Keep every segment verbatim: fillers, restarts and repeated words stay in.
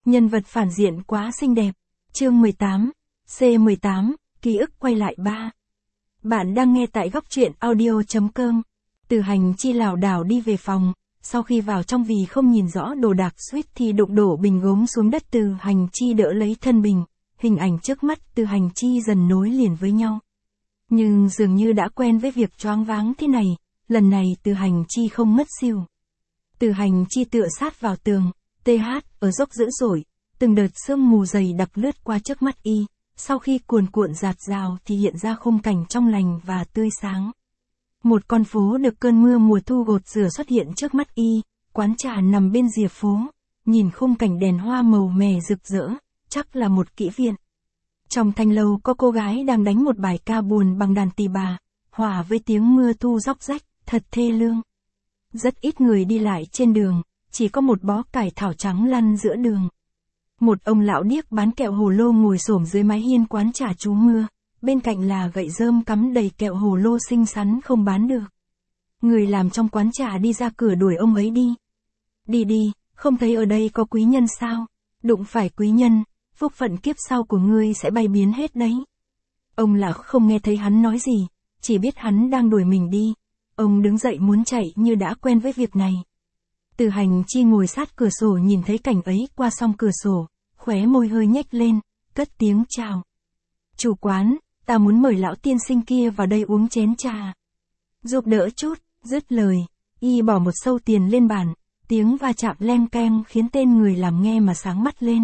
Nhân vật phản diện quá xinh đẹp. Chương mười tám, C mười tám, ký ức quay lại ba. Bạn đang nghe tại góc truyện audio chấm com. Từ Hành Chi lảo đảo đi về phòng, sau khi vào trong vì không nhìn rõ đồ đạc suýt thì đụng đổ bình gốm xuống đất. Từ Hành Chi đỡ lấy thân bình, hình ảnh trước mắt Từ Hành Chi dần nối liền với nhau. Nhưng dường như đã quen với việc choáng váng thế này, lần này Từ Hành Chi không ngất xỉu. Từ Hành Chi tựa sát vào tường, tê hát ở dốc dữ dội, từng đợt sương mù dày đặc lướt qua trước mắt y, sau khi cuồn cuộn rạt rào thì hiện ra khung cảnh trong lành và tươi sáng. Một con phố được cơn mưa mùa thu gột rửa xuất hiện trước mắt y, quán trà nằm bên rìa phố, nhìn khung cảnh đèn hoa màu mè rực rỡ, chắc là một kỹ viện. Trong thanh lâu có cô gái đang đánh một bài ca buồn bằng đàn tỳ bà, hòa với tiếng mưa thu róc rách, thật thê lương. Rất ít người đi lại trên đường, chỉ có một bó cải thảo trắng lăn giữa đường. Một ông lão điếc bán kẹo hồ lô ngồi xổm dưới mái hiên quán trà trú mưa, bên cạnh là gậy rơm cắm đầy kẹo hồ lô xinh xắn không bán được. Người làm trong quán trà đi ra cửa đuổi ông ấy đi. Đi đi, không thấy ở đây có quý nhân sao? Đụng phải quý nhân, phúc phận kiếp sau của ngươi sẽ bay biến hết đấy. Ông lão không nghe thấy hắn nói gì, chỉ biết hắn đang đuổi mình đi. Ông đứng dậy muốn chạy như đã quen với việc này. Từ Hành Chi ngồi sát cửa sổ nhìn thấy cảnh ấy qua song cửa sổ, khóe môi hơi nhếch lên, cất tiếng chào. Chủ quán, ta muốn mời lão tiên sinh kia vào đây uống chén trà. Giúp đỡ chút, dứt lời, y bỏ một xâu tiền lên bàn, tiếng va chạm leng keng khiến tên người làm nghe mà sáng mắt lên.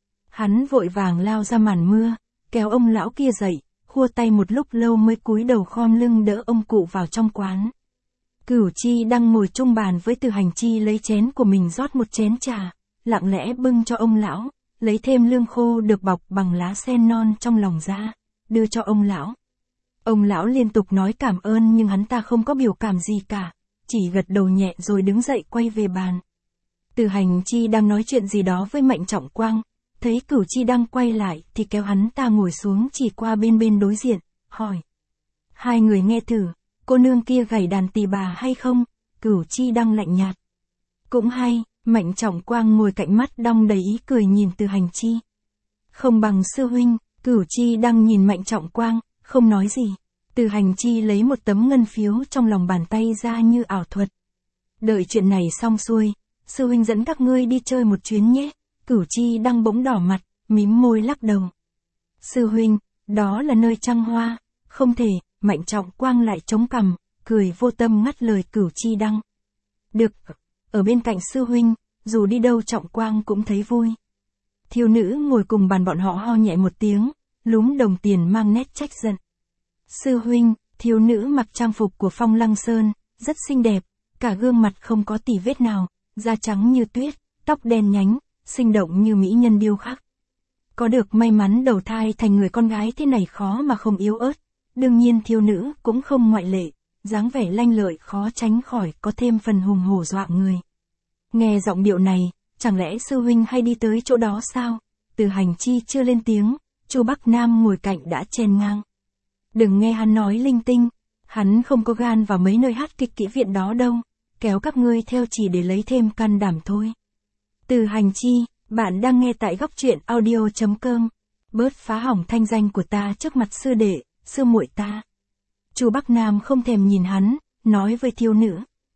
Hắn vội vàng lao ra màn mưa, kéo ông lão kia dậy, khua tay một lúc lâu mới cúi đầu khom lưng đỡ ông cụ vào trong quán. Cửu Chi đang ngồi chung bàn với Từ Hành Chi lấy chén của mình rót một chén trà, lặng lẽ bưng cho ông lão, lấy thêm lương khô được bọc bằng lá sen non trong lòng ra, đưa cho ông lão. Ông lão liên tục nói cảm ơn nhưng hắn ta không có biểu cảm gì cả, chỉ gật đầu nhẹ rồi đứng dậy quay về bàn. Từ Hành Chi đang nói chuyện gì đó với Mạnh Trọng Quang, thấy Cửu Chi đang quay lại thì kéo hắn ta ngồi xuống chỉ qua bên bên đối diện, hỏi. Hai người nghe thử, cô nương kia gảy đàn tỳ bà hay không? Cửu Chi đang lạnh nhạt. Cũng hay, Mạnh Trọng Quang ngồi cạnh mắt đong đầy ý cười nhìn Từ Hành Chi. Không bằng sư huynh, Cửu Chi đang nhìn Mạnh Trọng Quang, không nói gì. Từ Hành Chi lấy một tấm ngân phiếu trong lòng bàn tay ra như ảo thuật. Đợi chuyện này xong xuôi, sư huynh dẫn các ngươi đi chơi một chuyến nhé. Cửu Chi đang bỗng đỏ mặt, mím môi lắc đầu. Sư huynh, đó là nơi trăng hoa, không thể. Mạnh Trọng Quang lại chống cằm, cười vô tâm ngắt lời Cửu Chi đăng. Được, ở bên cạnh sư huynh, dù đi đâu Trọng Quang cũng thấy vui. Thiếu nữ ngồi cùng bàn bọn họ ho nhẹ một tiếng, lúm đồng tiền mang nét trách giận. Sư huynh, thiếu nữ mặc trang phục của Phong Lăng Sơn, rất xinh đẹp, cả gương mặt không có tì vết nào, da trắng như tuyết, tóc đen nhánh, sinh động như mỹ nhân điêu khắc. Có được may mắn đầu thai thành người con gái thế này khó mà không yếu ớt. Đương nhiên thiếu nữ cũng không ngoại lệ, dáng vẻ lanh lợi khó tránh khỏi có thêm phần hùng hổ dọa người. Nghe giọng điệu này, chẳng lẽ sư huynh hay đi tới chỗ đó sao? Từ Hành Chi chưa lên tiếng, Chu Bắc Nam ngồi cạnh đã chen ngang. Đừng nghe hắn nói linh tinh, hắn không có gan vào mấy nơi hát kịch kỹ viện đó đâu, kéo các ngươi theo chỉ để lấy thêm can đảm thôi. Từ Hành Chi, bạn đang nghe tại góc truyện audio chấm com. Bớt phá hỏng thanh danh của ta trước mặt sư đệ, sư muội ta. Chu Bắc Nam không thèm nhìn hắn, nói với thiếu nữ.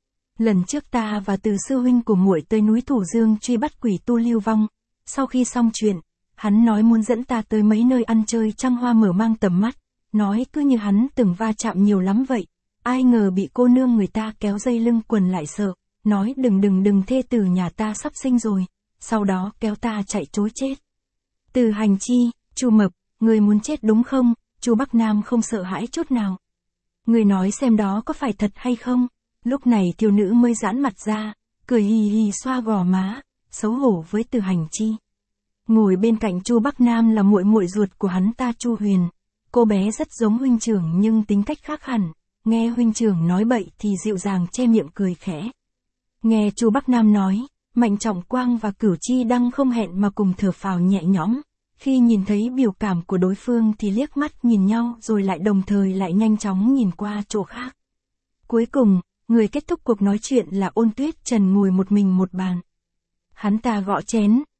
Lần trước ta và Từ sư huynh của muội tới núi Thủ Dương truy bắt quỷ tu Lưu Vong. Sau khi xong chuyện, hắn nói muốn dẫn ta tới mấy nơi ăn chơi trăng hoa mở mang tầm mắt, nói cứ như hắn từng va chạm nhiều lắm vậy. Ai ngờ bị cô nương người ta kéo dây lưng quần lại sợ, nói đừng đừng đừng thê tử nhà ta sắp sinh rồi, sau đó kéo ta chạy trối chết. Từ Hành Chi, Chu Mập, người muốn chết đúng không? Chu Bắc Nam không sợ hãi chút nào. Người nói xem đó có phải thật hay không? Lúc này thiếu nữ mới giãn mặt ra, cười hì hì xoa gò má, xấu hổ với Từ Hành Chi. Ngồi bên cạnh Chu Bắc Nam là muội muội ruột của hắn ta Chu Huyền. Cô bé rất giống huynh trưởng nhưng tính cách khác hẳn, nghe huynh trưởng nói bậy thì dịu dàng che miệng cười khẽ. Nghe Chu Bắc Nam nói, Mạnh Trọng Quang và Cửu Chi đang không hẹn mà cùng thở phào nhẹ nhõm. Khi nhìn thấy biểu cảm của đối phương thì liếc mắt nhìn nhau rồi lại đồng thời lại nhanh chóng nhìn qua chỗ khác. Cuối cùng, người kết thúc cuộc nói chuyện là Ôn Tuyết Trần ngồi một mình một bàn. Hắn ta gõ chén,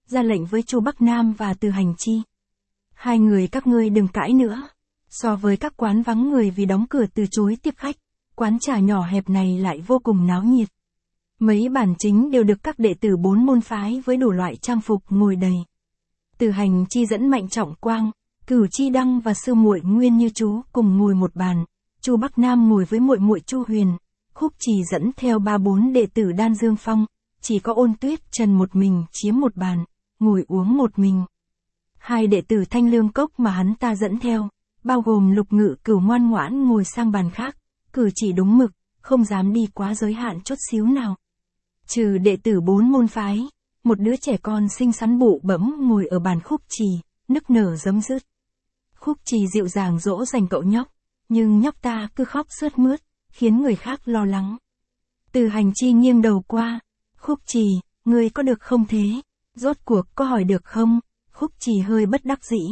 ra lệnh với Chu Bắc Nam và Từ Hành Chi. Hai người các ngươi đừng cãi nữa. So với các quán vắng người vì đóng cửa từ chối tiếp khách, quán trà nhỏ hẹp này lại vô cùng náo nhiệt. Mấy bàn chính đều được các đệ tử bốn môn phái với đủ loại trang phục ngồi đầy. Từ Hành Chi dẫn Mạnh Trọng Quang, Cửu Chi Đăng và sư muội Nguyên Như Chú cùng ngồi một bàn, Chu Bắc Nam ngồi với muội muội Chu Huyền, Khúc Trì dẫn theo ba bốn đệ tử Đan Dương Phong, chỉ có Ôn Tuyết Trần một mình chiếm một bàn, ngồi uống một mình. Hai đệ tử Thanh Lương Cốc mà hắn ta dẫn theo, bao gồm Lục Ngự Cửu ngoan ngoãn ngồi sang bàn khác, cử chỉ đúng mực, không dám đi quá giới hạn chút xíu nào. Trừ đệ tử bốn môn phái, một đứa trẻ con xinh xắn bụ bẫm ngồi ở bàn Khúc Trì, nức nở giấm dứt. Khúc Trì dịu dàng dỗ dành cậu nhóc, nhưng nhóc ta cứ khóc sướt mướt, khiến người khác lo lắng. Từ Hành Chi nghiêng đầu qua, Khúc Trì, ngươi có được không thế? Rốt cuộc có hỏi được không? Khúc Trì hơi bất đắc dĩ.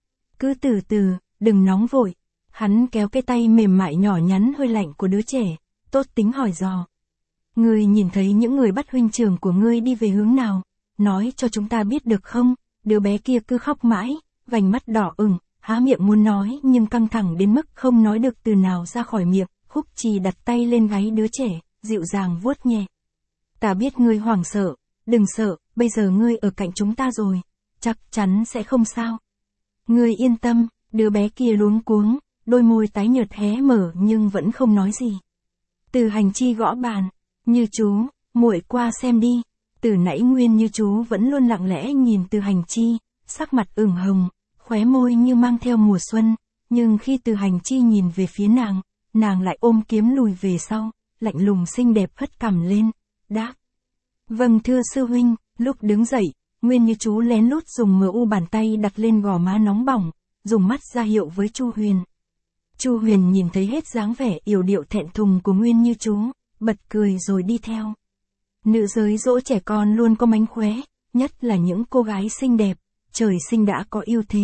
Cứ từ từ, đừng nóng vội. Hắn kéo cái tay mềm mại nhỏ nhắn hơi lạnh của đứa trẻ, tốt tính hỏi dò. Ngươi nhìn thấy những người bắt huynh trưởng của ngươi đi về hướng nào? Nói cho chúng ta biết được không? Đứa bé kia cứ khóc mãi, vành mắt đỏ ửng, há miệng muốn nói nhưng căng thẳng đến mức không nói được từ nào ra khỏi miệng. Khúc Trì đặt tay lên gáy đứa trẻ, dịu dàng vuốt nhẹ. Ta biết ngươi hoảng sợ, đừng sợ, bây giờ ngươi ở cạnh chúng ta rồi, chắc chắn sẽ không sao. Ngươi yên tâm, đứa bé kia luống cuống, đôi môi tái nhợt hé mở nhưng vẫn không nói gì. Từ Hành Chi gõ bàn, Như Chú, muội qua xem đi. Từ nãy Nguyên Như Chú vẫn luôn lặng lẽ nhìn Từ Hành Chi, sắc mặt ửng hồng, khóe môi như mang theo mùa xuân, nhưng khi Từ Hành Chi nhìn về phía nàng, nàng lại ôm kiếm lùi về sau, lạnh lùng xinh đẹp hất cằm lên, đáp. Vâng thưa sư huynh. Lúc đứng dậy, Nguyên Như Chú lén lút dùng mờ u bàn tay đặt lên gò má nóng bỏng, dùng mắt ra hiệu với Chu Huyền. Chu Huyền nhìn thấy hết dáng vẻ yểu điệu thẹn thùng của Nguyên Như Chú, bật cười rồi đi theo. Nữ giới dỗ trẻ con luôn có mánh khóe, nhất là những cô gái xinh đẹp, trời sinh đã có ưu thế.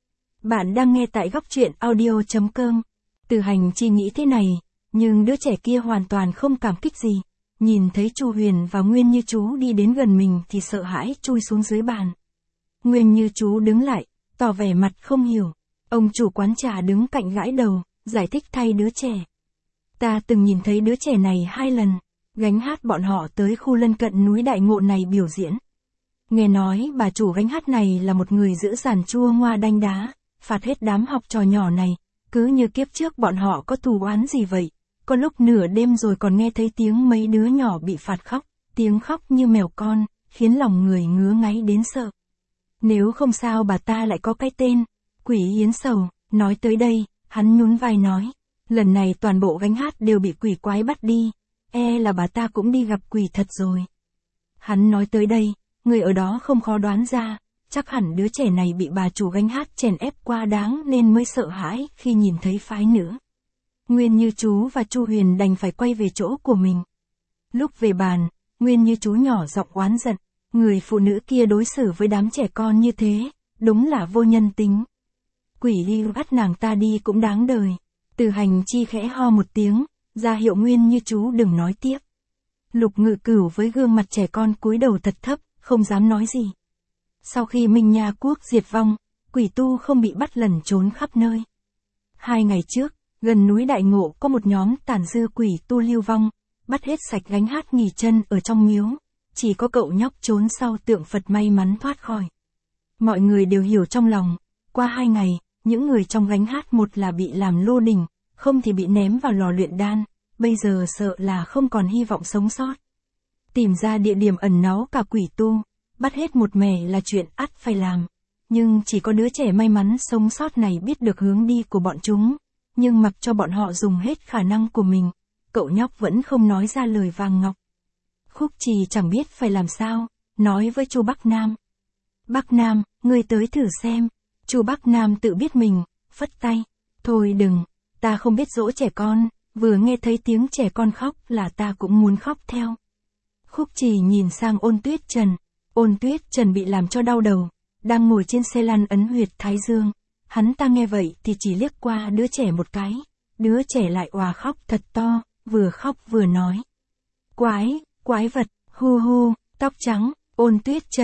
Bạn đang nghe tại góc truyện audio chấm com. Từ Hành Chi nghĩ thế này, nhưng đứa trẻ kia hoàn toàn không cảm kích gì. Nhìn thấy Chu Huyền và Nguyên Như Chú đi đến gần mình thì sợ hãi chui xuống dưới bàn. Nguyên Như Chú đứng lại, tỏ vẻ mặt không hiểu. Ông chủ quán trà đứng cạnh gãi đầu, giải thích thay đứa trẻ. Ta từng nhìn thấy đứa trẻ này hai lần, gánh hát bọn họ tới khu lân cận núi Đại Ngộ này biểu diễn. Nghe nói bà chủ gánh hát này là một người giữ giàn chua ngoa đanh đá, phạt hết đám học trò nhỏ này, cứ như kiếp trước bọn họ có thù oán gì vậy. Có lúc nửa đêm rồi còn nghe thấy tiếng mấy đứa nhỏ bị phạt khóc, tiếng khóc như mèo con, khiến lòng người ngứa ngáy đến sợ. Nếu không sao bà ta lại có cái tên, Quỷ Yến Sầu. Nói tới đây, hắn nhún vai nói, lần này toàn bộ gánh hát đều bị quỷ quái bắt đi, e là bà ta cũng đi gặp quỷ thật rồi. Hắn nói tới đây, người ở đó không khó đoán ra, chắc hẳn đứa trẻ này bị bà chủ gánh hát chèn ép quá đáng nên mới sợ hãi khi nhìn thấy phái nữ. Nguyên Như Chú và Chu Huyền đành phải quay về chỗ của mình. Lúc về bàn, Nguyên Như Chú nhỏ giọng oán giận, người phụ nữ kia đối xử với đám trẻ con như thế, đúng là vô nhân tính. Quỷ đi bắt nàng ta đi cũng đáng đời. Từ Hành Chi khẽ ho một tiếng, ra hiệu Nguyên Như Chú đừng nói tiếp. Lục Ngự Cửu với gương mặt trẻ con cúi đầu thật thấp, không dám nói gì. Sau khi Minh Nha Quốc diệt vong, quỷ tu không bị bắt lẩn trốn khắp nơi. Hai ngày trước, gần núi Đại Ngộ có một nhóm tàn dư quỷ tu lưu vong, bắt hết sạch gánh hát nghỉ chân ở trong miếu, chỉ có cậu nhóc trốn sau tượng Phật may mắn thoát khỏi. Mọi người đều hiểu trong lòng, qua hai ngày, những người trong gánh hát một là bị làm lô đỉnh, không thì bị ném vào lò luyện đan, bây giờ sợ là không còn hy vọng sống sót. Tìm ra địa điểm ẩn náu cả quỷ tu, bắt hết một mẻ là chuyện ắt phải làm, nhưng chỉ có đứa trẻ may mắn sống sót này biết được hướng đi của bọn chúng. Nhưng mặc cho bọn họ dùng hết khả năng của mình, cậu nhóc vẫn không nói ra lời vàng ngọc. Khúc Trì chẳng biết phải làm sao, nói với Chu Bắc Nam. Bắc Nam, ngươi tới thử xem. Chu Bắc Nam tự biết mình, phất tay. Thôi đừng, ta không biết dỗ trẻ con, vừa nghe thấy tiếng trẻ con khóc là ta cũng muốn khóc theo. Khúc Trì nhìn sang Ôn Tuyết Trần. Ôn Tuyết Trần bị làm cho đau đầu, đang ngồi trên xe lăn ấn huyệt thái dương. Hắn ta nghe vậy thì chỉ liếc qua đứa trẻ một cái, đứa trẻ lại òa khóc thật to, vừa khóc vừa nói. Quái, quái vật, hu hu, tóc trắng, Ôn Tuyết Trần,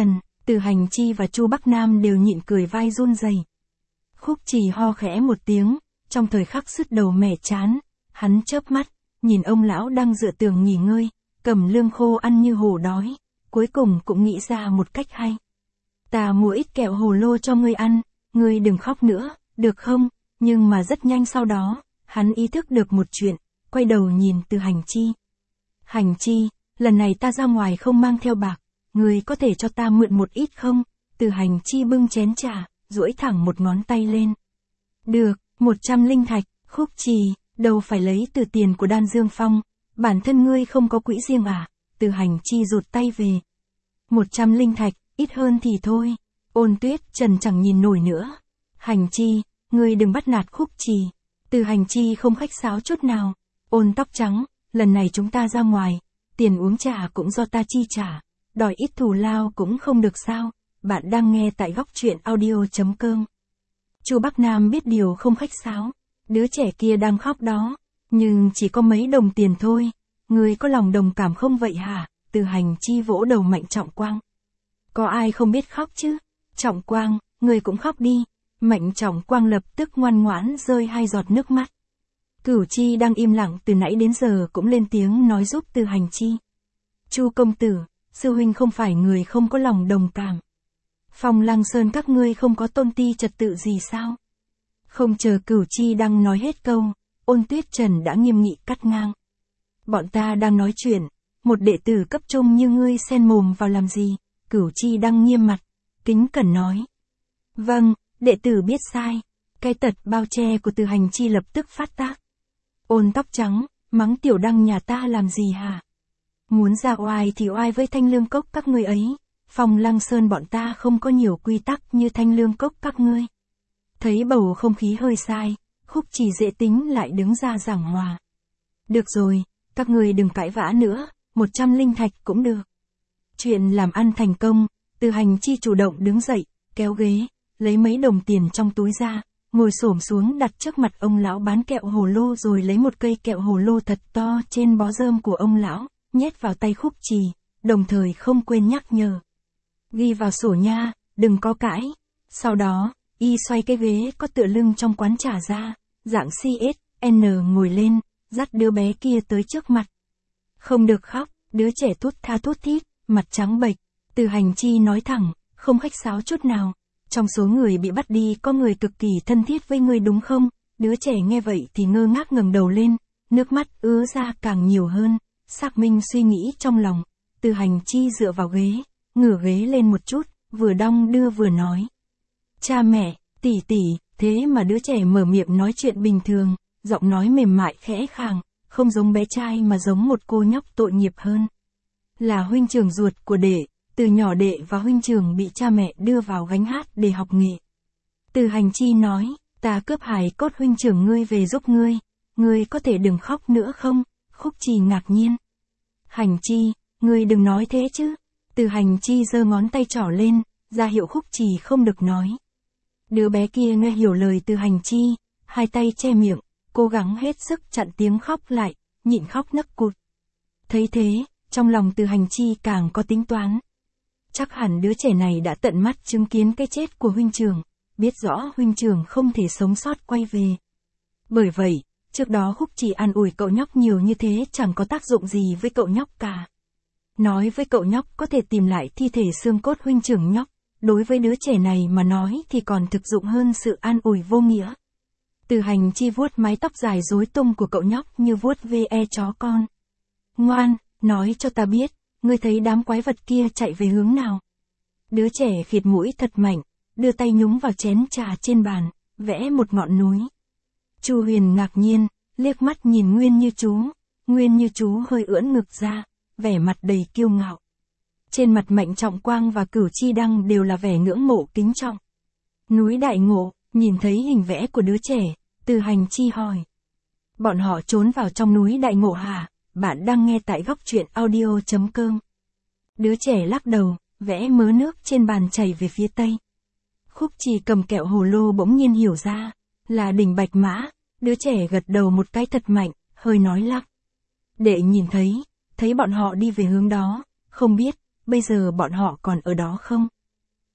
Từ Hành Chi và Chu Bắc Nam đều nhịn cười vai run rẩy. Khúc Trì ho khẽ một tiếng, trong thời khắc sứt đầu mẻ chán, hắn chớp mắt, nhìn ông lão đang dựa tường nghỉ ngơi, cầm lương khô ăn như hổ đói, cuối cùng cũng nghĩ ra một cách hay. Ta mua ít kẹo hồ lô cho ngươi ăn, ngươi đừng khóc nữa, được không? Nhưng mà rất nhanh sau đó, hắn ý thức được một chuyện, quay đầu nhìn Từ Hành Chi. Hành Chi, lần này ta ra ngoài không mang theo bạc, ngươi có thể cho ta mượn một ít không? Từ Hành Chi bưng chén trà, duỗi thẳng một ngón tay lên. Được, một trăm linh thạch. Khúc Trì, đâu phải lấy từ tiền của Đan Dương Phong, bản thân ngươi không có quỹ riêng à? Từ Hành Chi rụt tay về. Một trăm linh thạch, ít hơn thì thôi. Ôn Tuyết Trần chẳng nhìn nổi nữa. Hành Chi, ngươi đừng bắt nạt Khúc Trì. Từ Hành Chi không khách sáo chút nào. Ôn Tóc Trắng, lần này chúng ta ra ngoài, tiền uống trà cũng do ta chi trả, đòi ít thù lao cũng không được sao? Bạn đang nghe tại góc truyện audio.com. Chu Bắc Nam biết điều không khách sáo, đứa trẻ kia đang khóc đó, nhưng chỉ có mấy đồng tiền thôi, ngươi có lòng đồng cảm không vậy hả? Từ Hành Chi vỗ đầu Mạnh Trọng Quang. Có ai không biết khóc chứ? Trọng Quang, ngươi cũng khóc đi. Mạnh Trọng Quang lập tức ngoan ngoãn rơi hai giọt nước mắt. Cửu Chi đang im lặng từ nãy đến giờ cũng lên tiếng nói giúp Từ Hành Chi. Chu công tử, sư huynh không phải người không có lòng đồng cảm. Phong Lăng Sơn các ngươi không có tôn ti trật tự gì sao? Không chờ Cửu Chi đang nói hết câu, Ôn Tuyết Trần đã nghiêm nghị cắt ngang. Bọn ta đang nói chuyện, một đệ tử cấp trung như ngươi xen mồm vào làm gì? Cửu Chi đang nghiêm mặt, kính cẩn nói. Vâng, đệ tử biết sai. Cái tật bao che của Từ Hành Chi lập tức phát tác. Ôn Tóc Trắng, mắng tiểu đăng nhà ta làm gì hả? Muốn ra oai thì oai với Thanh Lương Cốc các ngươi ấy. Phong Lăng Sơn bọn ta không có nhiều quy tắc như Thanh Lương Cốc các ngươi. Thấy bầu không khí hơi sai, Khúc Trì dễ tính lại đứng ra giảng hòa. Được rồi, các ngươi đừng cãi vã nữa, một trăm linh thạch cũng được. Chuyện làm ăn thành công, Từ Hành Chi chủ động đứng dậy, kéo ghế, lấy mấy đồng tiền trong túi ra, ngồi xổm xuống đặt trước mặt ông lão bán kẹo hồ lô rồi lấy một cây kẹo hồ lô thật to trên bó rơm của ông lão, nhét vào tay Khúc Trì, đồng thời không quên nhắc nhở. Ghi vào sổ nha, đừng có cãi. Sau đó, y xoay cái ghế có tựa lưng trong quán trà ra, dạng xê ét en ngồi lên, dắt đứa bé kia tới trước mặt. Không được khóc, đứa trẻ thút tha thút thít, mặt trắng bệch. Từ Hành Chi nói thẳng, không khách sáo chút nào. Trong số người bị bắt đi có người cực kỳ thân thiết với ngươi đúng không? Đứa trẻ nghe vậy thì ngơ ngác ngẩng đầu lên, nước mắt ứa ra càng nhiều hơn, xác minh suy nghĩ trong lòng. Từ Hành Chi dựa vào ghế, ngửa ghế lên một chút, vừa đong đưa vừa nói. Cha mẹ, tỷ tỷ, thế mà đứa trẻ mở miệng nói chuyện bình thường, giọng nói mềm mại khẽ khàng, không giống bé trai mà giống một cô nhóc tội nghiệp hơn. Là huynh trưởng ruột của đệ, từ nhỏ đệ và huynh trưởng bị cha mẹ đưa vào gánh hát để học nghệ. Từ Hành Chi nói, ta cướp hài cốt huynh trưởng ngươi về giúp ngươi, ngươi có thể đừng khóc nữa không? Khúc Trì ngạc nhiên. Hành Chi, ngươi đừng nói thế chứ. Từ Hành Chi giơ ngón tay trỏ lên, ra hiệu Khúc Trì không được nói. Đứa bé kia nghe hiểu lời Từ Hành Chi, hai tay che miệng, cố gắng hết sức chặn tiếng khóc lại, nhịn khóc nấc cụt. Thấy thế, trong lòng Từ Hành Chi càng có tính toán. Chắc hẳn đứa trẻ này đã tận mắt chứng kiến cái chết của huynh trưởng, biết rõ huynh trưởng không thể sống sót quay về. Bởi vậy, trước đó Khúc Trì an ủi cậu nhóc nhiều như thế chẳng có tác dụng gì với cậu nhóc cả. Nói với cậu nhóc có thể tìm lại thi thể xương cốt huynh trưởng nhóc, đối với đứa trẻ này mà nói thì còn thực dụng hơn sự an ủi vô nghĩa. Từ Hành Chi vuốt mái tóc dài rối tung của cậu nhóc như vuốt ve chó con. Ngoan, nói cho ta biết, ngươi thấy đám quái vật kia chạy về hướng nào? Đứa trẻ khịt mũi thật mạnh, đưa tay nhúng vào chén trà trên bàn, vẽ một ngọn núi. Chu Huyền ngạc nhiên, liếc mắt nhìn Nguyên Như Chú, Nguyên Như Chú hơi ưỡn ngực ra, vẻ mặt đầy kiêu ngạo. Trên mặt Mạnh Trọng Quang và Cửu Chi Đăng đều là vẻ ngưỡng mộ kính trọng. Núi Đại Ngộ, nhìn thấy hình vẽ của đứa trẻ, Từ Hành Chi hỏi. Bọn họ trốn vào trong núi Đại Ngộ hả? Bạn đang nghe tại góc truyện audio.com. Đứa trẻ lắc đầu, vẽ mớ nước trên bàn chảy về phía tây. Khúc Trì cầm kẹo hồ lô bỗng nhiên hiểu ra, là đỉnh Bạch Mã, đứa trẻ gật đầu một cái thật mạnh, hơi nói lắp. Đệ nhìn thấy, thấy bọn họ đi về hướng đó, không biết, bây giờ bọn họ còn ở đó không?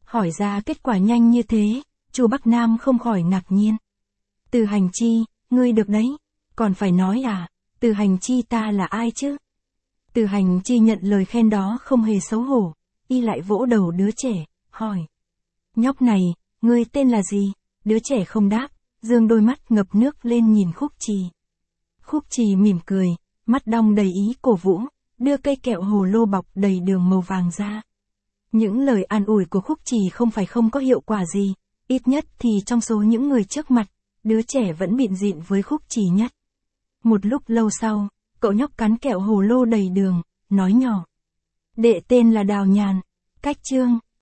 Hỏi ra kết quả nhanh như thế, Chu Bắc Nam không khỏi ngạc nhiên. Từ Hành Chi, ngươi được đấy, còn phải nói à, Từ Hành Chi ta là ai chứ? Từ Hành Chi nhận lời khen đó không hề xấu hổ, y lại vỗ đầu đứa trẻ, hỏi. Nhóc này, ngươi tên là gì? Đứa trẻ không đáp, dương đôi mắt ngập nước lên nhìn Khúc Trì. Khúc Trì mỉm cười, mắt đong đầy ý cổ vũ, đưa cây kẹo hồ lô bọc đầy đường màu vàng ra. Những lời an ủi của Khúc Trì không phải không có hiệu quả gì, ít nhất thì trong số những người trước mặt, đứa trẻ vẫn bịn dịn với Khúc Trì nhất. Một lúc lâu sau, cậu nhóc cắn kẹo hồ lô đầy đường, nói nhỏ. Đệ tên là Đào Nhàn, cách chương.